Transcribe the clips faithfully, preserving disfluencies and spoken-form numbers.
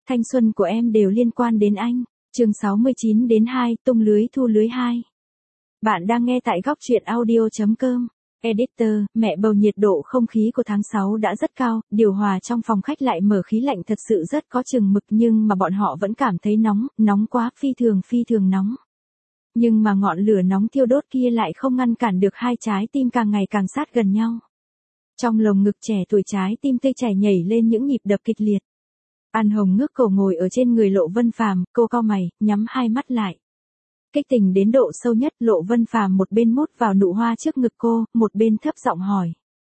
Thanh xuân của em đều liên quan đến anh. Chương sáu mươi chín đến hai, tung lưới thu lưới hai. Bạn đang nghe tại góc truyện audio chấm com. Editor, mẹ bầu nhiệt độ không khí của tháng sáu đã rất cao, điều hòa trong phòng khách lại mở khí lạnh thật sự rất có chừng mực nhưng mà bọn họ vẫn cảm thấy nóng, nóng quá, phi thường phi thường nóng. Nhưng mà ngọn lửa nóng thiêu đốt kia lại không ngăn cản được hai trái tim càng ngày càng sát gần nhau. Trong lồng ngực trẻ tuổi trái tim tê chảy nhảy lên những nhịp đập kịch liệt. An Hồng ngước cổ ngồi ở trên người Lộ Vân Phàm, cô cau mày, nhắm hai mắt lại. Kích tình đến độ sâu nhất, Lộ Vân Phàm một bên mút vào nụ hoa trước ngực cô, một bên thấp giọng hỏi.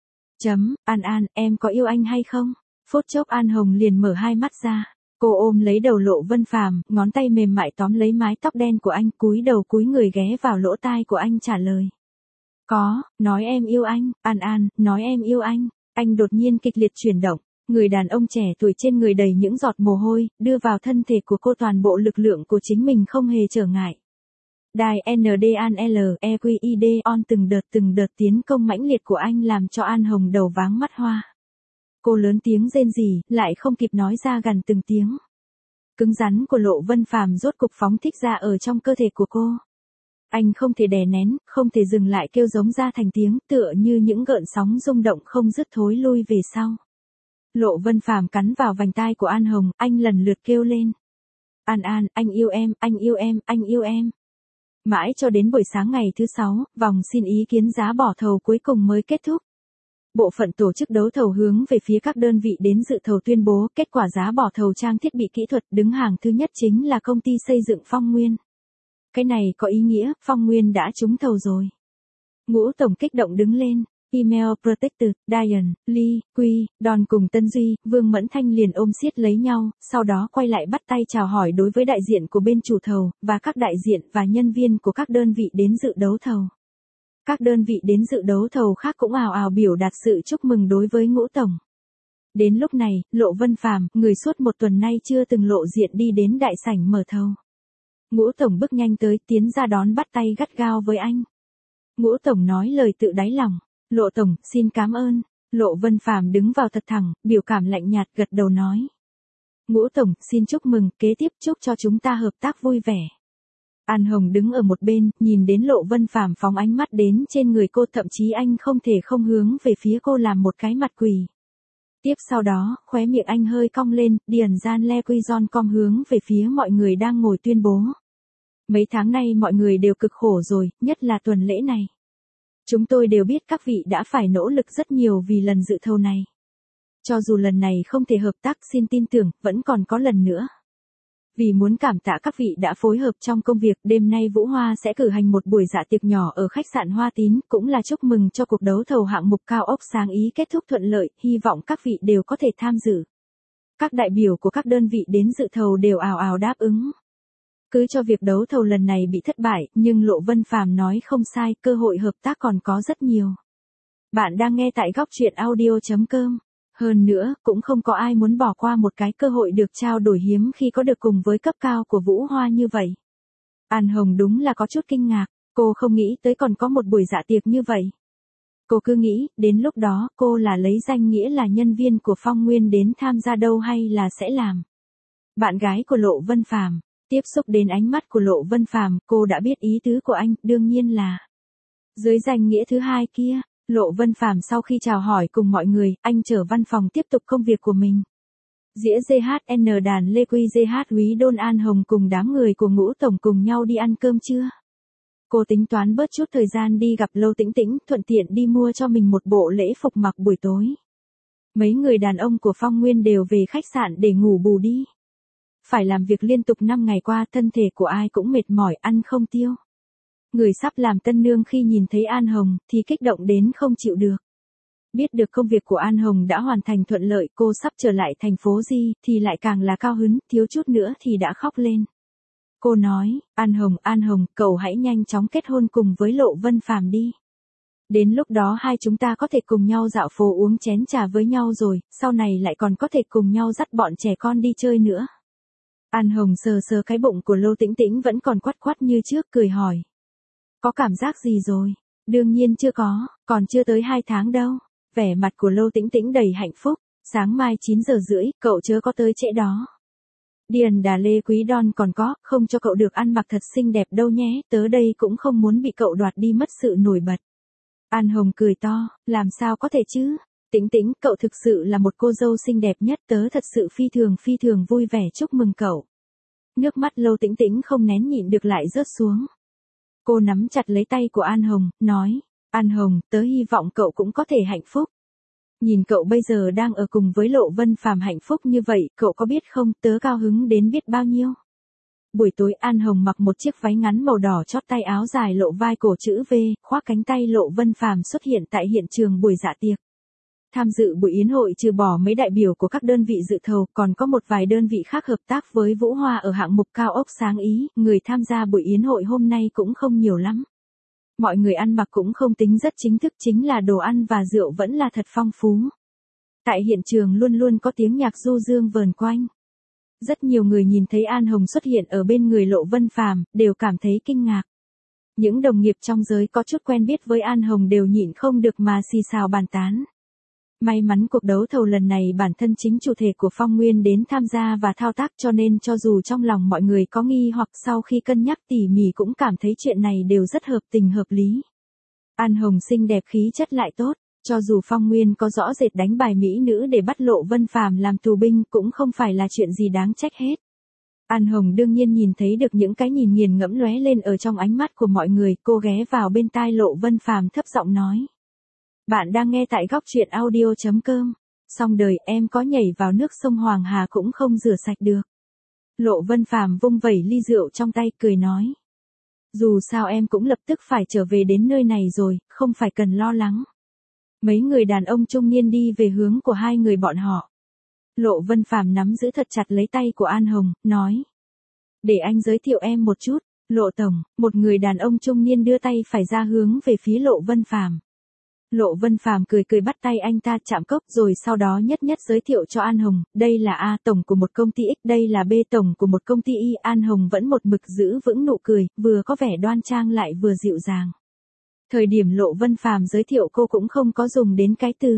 Chấm, An An, em có yêu anh hay không? Phút chốc An Hồng liền mở hai mắt ra. Cô ôm lấy đầu Lộ Vân Phàm, ngón tay mềm mại tóm lấy mái tóc đen của anh, cúi đầu cúi người ghé vào lỗ tai của anh trả lời. Có, nói em yêu anh, An An, nói em yêu anh. Anh đột nhiên kịch liệt chuyển động. Người đàn ông trẻ tuổi trên người đầy những giọt mồ hôi, đưa vào thân thể của cô toàn bộ lực lượng của chính mình không hề trở ngại. Đài en đê a en L E Q I D on từng đợt từng đợt tiến công mãnh liệt của anh làm cho An Hồng đầu váng mắt hoa. Cô lớn tiếng rên rỉ, lại không kịp nói ra gần từng tiếng. Cứng rắn của Lộ Vân Phàm rốt cục phóng thích ra ở trong cơ thể của cô. Anh không thể đè nén, không thể dừng lại kêu giống ra thành tiếng, tựa như những gợn sóng rung động không dứt thối lui về sau. Lộ Vân Phàm cắn vào vành tai của An Hồng, anh lần lượt kêu lên. An An, anh yêu em, anh yêu em, anh yêu em. Mãi cho đến buổi sáng ngày thứ sáu, vòng xin ý kiến giá bỏ thầu cuối cùng mới kết thúc. Bộ phận tổ chức đấu thầu hướng về phía các đơn vị đến dự thầu tuyên bố kết quả giá bỏ thầu trang thiết bị kỹ thuật, đứng hàng thứ nhất chính là công ty xây dựng Phong Nguyên. Cái này có ý nghĩa, Phong Nguyên đã trúng thầu rồi. Ngũ tổng kích động đứng lên. Email Protector, Diane, Lee, Quy, Don cùng Tân Duy, Vương Mẫn Thanh liền ôm siết lấy nhau, sau đó quay lại bắt tay chào hỏi đối với đại diện của bên chủ thầu, và các đại diện và nhân viên của các đơn vị đến dự đấu thầu. Các đơn vị đến dự đấu thầu khác cũng ào ào biểu đạt sự chúc mừng đối với Ngũ tổng. Đến lúc này, Lộ Vân Phàm, người suốt một tuần nay chưa từng lộ diện đi đến đại sảnh mở thầu. Ngũ tổng bước nhanh tới, tiến ra đón bắt tay gắt gao với anh. Ngũ tổng nói lời tự đáy lòng. Lộ tổng, xin cảm ơn. Lộ Vân Phàm đứng vào thật thẳng, biểu cảm lạnh nhạt gật đầu nói. Ngũ tổng, xin chúc mừng, kế tiếp chúc cho chúng ta hợp tác vui vẻ. An Hồng đứng ở một bên, nhìn đến Lộ Vân Phàm phóng ánh mắt đến trên người cô, thậm chí anh không thể không hướng về phía cô làm một cái mặt quỳ. Tiếp sau đó, khóe miệng anh hơi cong lên, điền gian le quy giòn com hướng về phía mọi người đang ngồi tuyên bố. Mấy tháng nay mọi người đều cực khổ rồi, nhất là tuần lễ này. Chúng tôi đều biết các vị đã phải nỗ lực rất nhiều vì lần dự thầu này. Cho dù lần này không thể hợp tác, xin tin tưởng, vẫn còn có lần nữa. Vì muốn cảm tạ các vị đã phối hợp trong công việc, đêm nay Vũ Hoa sẽ cử hành một buổi dạ tiệc nhỏ ở khách sạn Hoa Tín, cũng là chúc mừng cho cuộc đấu thầu hạng mục cao ốc sáng ý kết thúc thuận lợi, hy vọng các vị đều có thể tham dự. Các đại biểu của các đơn vị đến dự thầu đều ào ào đáp ứng. Cứ cho việc đấu thầu lần này bị thất bại, nhưng Lộ Vân Phàm nói không sai, cơ hội hợp tác còn có rất nhiều. Bạn đang nghe tại góc truyện audio chấm com. Hơn nữa, cũng không có ai muốn bỏ qua một cái cơ hội được trao đổi hiếm khi có được cùng với cấp cao của Vũ Hoa như vậy. An Hồng đúng là có chút kinh ngạc, cô không nghĩ tới còn có một buổi dạ tiệc như vậy. Cô cứ nghĩ, đến lúc đó, cô là lấy danh nghĩa là nhân viên của Phong Nguyên đến tham gia đâu hay là sẽ làm. Bạn gái của Lộ Vân Phàm. Tiếp xúc đến ánh mắt của Lộ Vân Phàm, cô đã biết ý tứ của anh, đương nhiên là dưới danh nghĩa thứ hai kia. Lộ Vân Phàm sau khi chào hỏi cùng mọi người, anh trở văn phòng tiếp tục công việc của mình. Dĩa giê hát en đàn Lê Quy giê hát Úy Đôn An Hồng cùng đám người của Ngũ tổng cùng nhau đi ăn cơm trưa. Cô tính toán bớt chút thời gian đi gặp Lâu Tĩnh Tĩnh, thuận tiện đi mua cho mình một bộ lễ phục mặc buổi tối. Mấy người đàn ông của Phong Nguyên đều về khách sạn để ngủ bù đi. Phải làm việc liên tục năm ngày qua, thân thể của ai cũng mệt mỏi, ăn không tiêu. Người sắp làm tân nương khi nhìn thấy An Hồng, thì kích động đến không chịu được. Biết được công việc của An Hồng đã hoàn thành thuận lợi, cô sắp trở lại thành phố Di, thì lại càng là cao hứng, thiếu chút nữa thì đã khóc lên. Cô nói, An Hồng, An Hồng, cậu hãy nhanh chóng kết hôn cùng với Lộ Vân Phàm đi. Đến lúc đó hai chúng ta có thể cùng nhau dạo phố uống chén trà với nhau rồi, sau này lại còn có thể cùng nhau dắt bọn trẻ con đi chơi nữa. An Hồng sờ sờ cái bụng của Lô Tĩnh Tĩnh vẫn còn quắt quắt như trước, cười hỏi. Có cảm giác gì rồi? Đương nhiên chưa có, còn chưa tới hai tháng đâu. Vẻ mặt của Lô Tĩnh Tĩnh đầy hạnh phúc. Sáng mai chín giờ rưỡi, cậu chớ có tới trễ đó. Điền Đà Lê Quý Đon còn có, không cho cậu được ăn mặc thật xinh đẹp đâu nhé, tớ đây cũng không muốn bị cậu đoạt đi mất sự nổi bật. An Hồng cười to, làm sao có thể chứ? Tĩnh Tĩnh, cậu thực sự là một cô dâu xinh đẹp nhất, tớ thật sự phi thường phi thường vui vẻ chúc mừng cậu. Nước mắt Lâu Tĩnh Tĩnh không nén nhịn được lại rớt xuống. Cô nắm chặt lấy tay của An Hồng, nói, An Hồng, tớ hy vọng cậu cũng có thể hạnh phúc. Nhìn cậu bây giờ đang ở cùng với Lộ Vân Phàm hạnh phúc như vậy, cậu có biết không, tớ cao hứng đến biết bao nhiêu. Buổi tối An Hồng mặc một chiếc váy ngắn màu đỏ chót tay áo dài lộ vai cổ chữ V, khoác cánh tay Lộ Vân Phàm xuất hiện tại hiện trường buổi dạ tiệc. Tham dự buổi yến hội trừ bỏ mấy đại biểu của các đơn vị dự thầu, còn có một vài đơn vị khác hợp tác với Vũ Hoa ở hạng mục cao ốc sáng ý, người tham gia buổi yến hội hôm nay cũng không nhiều lắm. Mọi người ăn mặc cũng không tính rất chính thức, chính là đồ ăn và rượu vẫn là thật phong phú. Tại hiện trường luôn luôn có tiếng nhạc du dương vờn quanh. Rất nhiều người nhìn thấy An Hồng xuất hiện ở bên người Lộ Vân Phàm, đều cảm thấy kinh ngạc. Những đồng nghiệp trong giới có chút quen biết với An Hồng đều nhịn không được mà xì xào bàn tán. May mắn cuộc đấu thầu lần này bản thân chính chủ thể của Phong Nguyên đến tham gia và thao tác, cho nên cho dù trong lòng mọi người có nghi hoặc sau khi cân nhắc tỉ mỉ cũng cảm thấy chuyện này đều rất hợp tình hợp lý. An Hồng xinh đẹp khí chất lại tốt, cho dù Phong Nguyên có rõ rệt đánh bài mỹ nữ để bắt Lộ Vân Phàm làm tù binh cũng không phải là chuyện gì đáng trách hết. An Hồng đương nhiên nhìn thấy được những cái nhìn nghiền ngẫm lóe lên ở trong ánh mắt của mọi người, cô ghé vào bên tai Lộ Vân Phàm thấp giọng nói. Bạn đang nghe tại góc truyện audio chấm com. Xong đời em có nhảy vào nước sông Hoàng Hà cũng không rửa sạch được. Lộ Vân Phàm vung vẩy ly rượu trong tay cười nói. Dù sao em cũng lập tức phải trở về đến nơi này rồi, không phải cần lo lắng. Mấy người đàn ông trung niên đi về hướng của hai người bọn họ. Lộ Vân Phàm nắm giữ thật chặt lấy tay của An Hồng, nói. Để anh giới thiệu em một chút, Lộ Tổng, một người đàn ông trung niên đưa tay phải ra hướng về phía Lộ Vân Phàm. Lộ Vân Phàm cười cười bắt tay anh ta chạm cốc rồi sau đó nhất nhất giới thiệu cho An Hồng, đây là A tổng của một công ty X, đây là B tổng của một công ty Y. An Hồng vẫn một mực giữ vững nụ cười, vừa có vẻ đoan trang lại vừa dịu dàng. Thời điểm Lộ Vân Phàm giới thiệu cô cũng không có dùng đến cái từ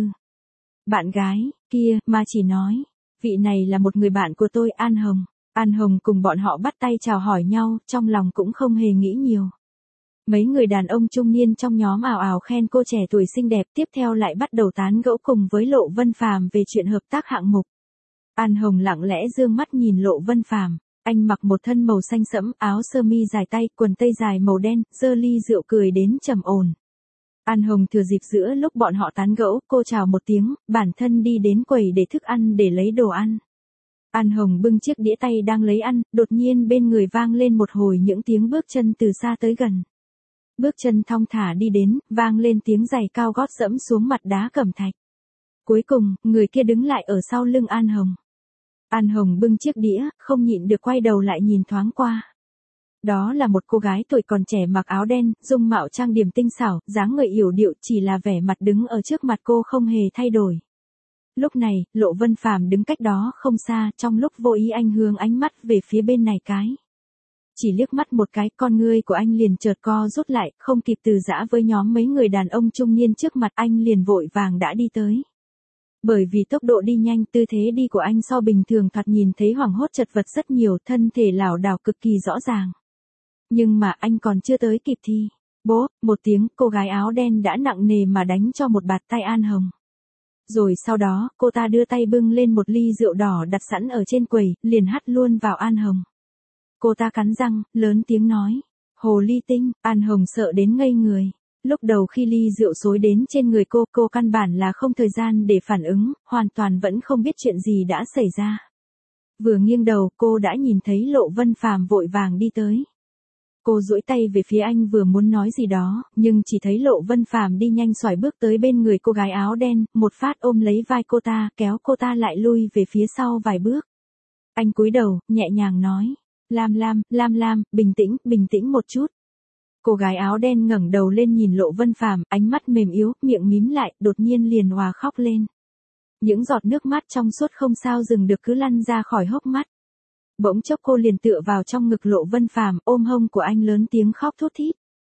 bạn gái kia, mà chỉ nói, vị này là một người bạn của tôi, An Hồng. An Hồng cùng bọn họ bắt tay chào hỏi nhau, trong lòng cũng không hề nghĩ nhiều. Mấy người đàn ông trung niên trong nhóm ào ào khen cô trẻ tuổi xinh đẹp, tiếp theo lại bắt đầu tán gẫu cùng với Lộ Vân Phàm về chuyện hợp tác hạng mục. An Hồng lặng lẽ dương mắt nhìn Lộ Vân Phàm, anh mặc một thân màu xanh sẫm, áo sơ mi dài tay, quần tây dài màu đen, giơ ly rượu cười đến trầm ổn. An Hồng thừa dịp giữa lúc bọn họ tán gẫu, cô chào một tiếng, bản thân đi đến quầy để thức ăn để lấy đồ ăn. An Hồng bưng chiếc đĩa tay đang lấy ăn, đột nhiên bên người vang lên một hồi những tiếng bước chân từ xa tới gần. Bước chân thong thả đi đến, vang lên tiếng giày cao gót dẫm xuống mặt đá cẩm thạch. Cuối cùng, người kia đứng lại ở sau lưng An Hồng. An Hồng bưng chiếc đĩa, không nhịn được quay đầu lại nhìn thoáng qua. Đó là một cô gái tuổi còn trẻ mặc áo đen, dung mạo trang điểm tinh xảo, dáng người yểu điệu, chỉ là vẻ mặt đứng ở trước mặt cô không hề thay đổi. Lúc này, Lộ Vân Phàm đứng cách đó không xa, trong lúc vô ý anh hướng ánh mắt về phía bên này cái. Chỉ liếc mắt một cái, con ngươi của anh liền chợt co rút lại, không kịp từ giã với nhóm mấy người đàn ông trung niên trước mặt, anh liền vội vàng đã đi tới. Bởi vì tốc độ đi nhanh, tư thế đi của anh so bình thường thoạt nhìn thấy hoảng hốt chật vật rất nhiều, thân thể lảo đảo cực kỳ rõ ràng. Nhưng mà anh còn chưa tới kịp thì, bố, một tiếng, cô gái áo đen đã nặng nề mà đánh cho một bạt tay An Hồng. Rồi sau đó, cô ta đưa tay bưng lên một ly rượu đỏ đặt sẵn ở trên quầy, liền hắt luôn vào An Hồng. Cô ta cắn răng, lớn tiếng nói, hồ ly tinh. An Hồng sợ đến ngây người. Lúc đầu khi ly rượu xối đến trên người cô, cô căn bản là không thời gian để phản ứng, hoàn toàn vẫn không biết chuyện gì đã xảy ra. Vừa nghiêng đầu, cô đã nhìn thấy Lộ Vân Phàm vội vàng đi tới. Cô duỗi tay về phía anh vừa muốn nói gì đó, nhưng chỉ thấy Lộ Vân Phàm đi nhanh xoải bước tới bên người cô gái áo đen, một phát ôm lấy vai cô ta, kéo cô ta lại lui về phía sau vài bước. Anh cúi đầu, nhẹ nhàng nói, Lam Lam, Lam Lam, bình tĩnh, bình tĩnh một chút. Cô gái áo đen ngẩng đầu lên nhìn Lộ Vân Phàm, ánh mắt mềm yếu, miệng mím lại, đột nhiên liền òa khóc lên. Những giọt nước mắt trong suốt không sao dừng được cứ lăn ra khỏi hốc mắt. Bỗng chốc cô liền tựa vào trong ngực Lộ Vân Phàm, ôm hông của anh lớn tiếng khóc thút thít.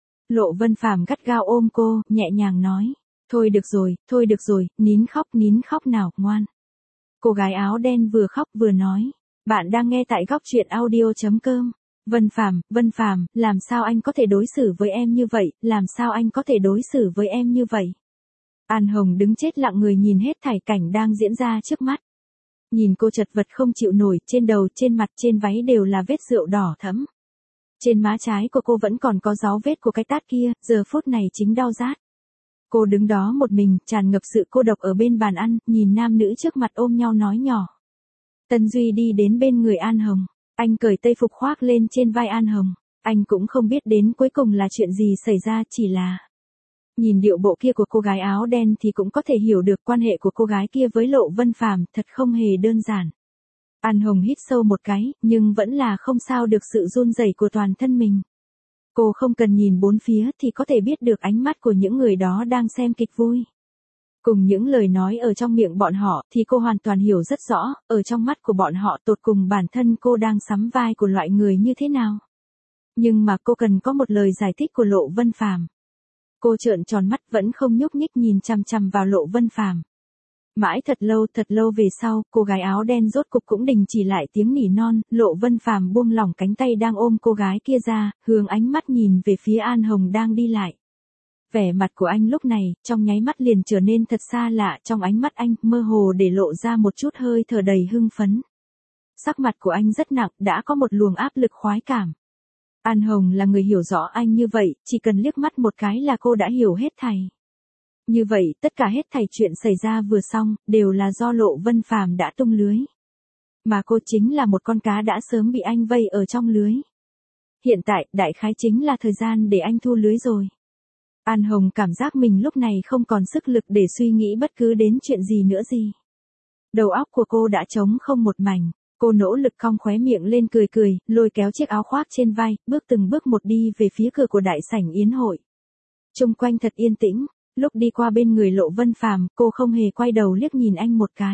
Lộ Vân Phàm gắt gao ôm cô, nhẹ nhàng nói, thôi được rồi, thôi được rồi, nín khóc, nín khóc nào, ngoan. Cô gái áo đen vừa khóc vừa nói, Bạn đang nghe tại góc truyện audio chấm com. Vân Phàm, Vân Phàm, làm sao anh có thể đối xử với em như vậy, làm sao anh có thể đối xử với em như vậy? An Hồng đứng chết lặng người nhìn hết thảy cảnh đang diễn ra trước mắt. Nhìn cô chật vật không chịu nổi, trên đầu, trên mặt, trên váy đều là vết rượu đỏ thẫm. Trên má trái của cô vẫn còn có dấu vết của cái tát kia, giờ phút này chính đau rát. Cô đứng đó một mình, tràn ngập sự cô độc ở bên bàn ăn, nhìn nam nữ trước mặt ôm nhau nói nhỏ. Tân Duy đi đến bên người An Hồng, anh cởi tây phục khoác lên trên vai An Hồng, anh cũng không biết đến cuối cùng là chuyện gì xảy ra, chỉ là nhìn điệu bộ kia của cô gái áo đen thì cũng có thể hiểu được quan hệ của cô gái kia với Lộ Vân Phàm thật không hề đơn giản. An Hồng hít sâu một cái, nhưng vẫn là không sao được sự run rẩy của toàn thân mình. Cô không cần nhìn bốn phía thì có thể biết được ánh mắt của những người đó đang xem kịch vui. Cùng những lời nói ở trong miệng bọn họ thì cô hoàn toàn hiểu rất rõ, ở trong mắt của bọn họ tột cùng bản thân cô đang sắm vai của loại người như thế nào. Nhưng mà cô cần có một lời giải thích của Lộ Vân Phàm. Cô trợn tròn mắt vẫn không nhúc nhích nhìn chằm chằm vào Lộ Vân Phàm. Mãi thật lâu thật lâu về sau, cô gái áo đen rốt cục cũng đình chỉ lại tiếng nỉ non, Lộ Vân Phàm buông lỏng cánh tay đang ôm cô gái kia ra, hướng ánh mắt nhìn về phía An Hồng đang đi lại. Vẻ mặt của anh lúc này, trong nháy mắt liền trở nên thật xa lạ, trong ánh mắt anh, mơ hồ để lộ ra một chút hơi thở đầy hưng phấn. Sắc mặt của anh rất nặng, đã có một luồng áp lực khoái cảm. An Hồng là người hiểu rõ anh như vậy, chỉ cần liếc mắt một cái là cô đã hiểu hết thảy. Như vậy, tất cả hết thảy chuyện xảy ra vừa xong, đều là do Lộ Vân Phàm đã tung lưới. Mà cô chính là một con cá đã sớm bị anh vây ở trong lưới. Hiện tại, đại khái chính là thời gian để anh thu lưới rồi. An Hồng cảm giác mình lúc này không còn sức lực để suy nghĩ bất cứ đến chuyện gì nữa gì. Đầu óc của cô đã trống không một mảnh, cô nỗ lực cong khóe miệng lên cười cười, lôi kéo chiếc áo khoác trên vai, bước từng bước một đi về phía cửa của đại sảnh yến hội. Chung quanh thật yên tĩnh, lúc đi qua bên người Lộ Vân Phàm, cô không hề quay đầu liếc nhìn anh một cái.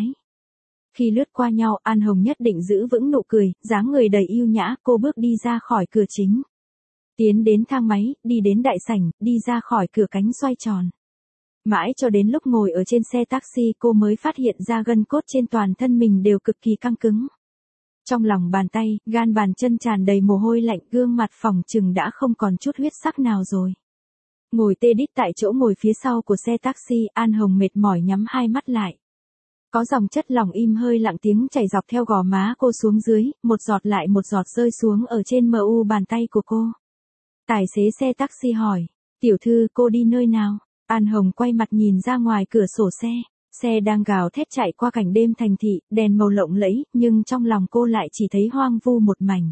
Khi lướt qua nhau, An Hồng nhất định giữ vững nụ cười, dáng người đầy yêu nhã, cô bước đi ra khỏi cửa chính. Tiến đến thang máy, đi đến đại sảnh, đi ra khỏi cửa cánh xoay tròn. Mãi cho đến lúc ngồi ở trên xe taxi cô mới phát hiện ra gân cốt trên toàn thân mình đều cực kỳ căng cứng. Trong lòng bàn tay, gan bàn chân tràn đầy mồ hôi lạnh, gương mặt phỏng chừng đã không còn chút huyết sắc nào rồi. Ngồi tê đít tại chỗ ngồi phía sau của xe taxi, An Hồng mệt mỏi nhắm hai mắt lại. Có dòng chất lỏng im hơi lặng tiếng chảy dọc theo gò má cô xuống dưới, một giọt lại một giọt rơi xuống ở trên mu bàn tay của cô. Tài xế xe taxi hỏi, tiểu thư cô đi nơi nào? An Hồng quay mặt nhìn ra ngoài cửa sổ xe, xe đang gào thét chạy qua cảnh đêm thành thị, đèn màu lộng lẫy, nhưng trong lòng cô lại chỉ thấy hoang vu một mảnh.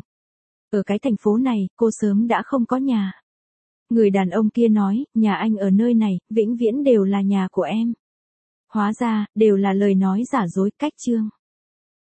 Ở cái thành phố này, cô sớm đã không có nhà. Người đàn ông kia nói, nhà anh ở nơi này, vĩnh viễn đều là nhà của em. Hóa ra, đều là lời nói giả dối, cách chương.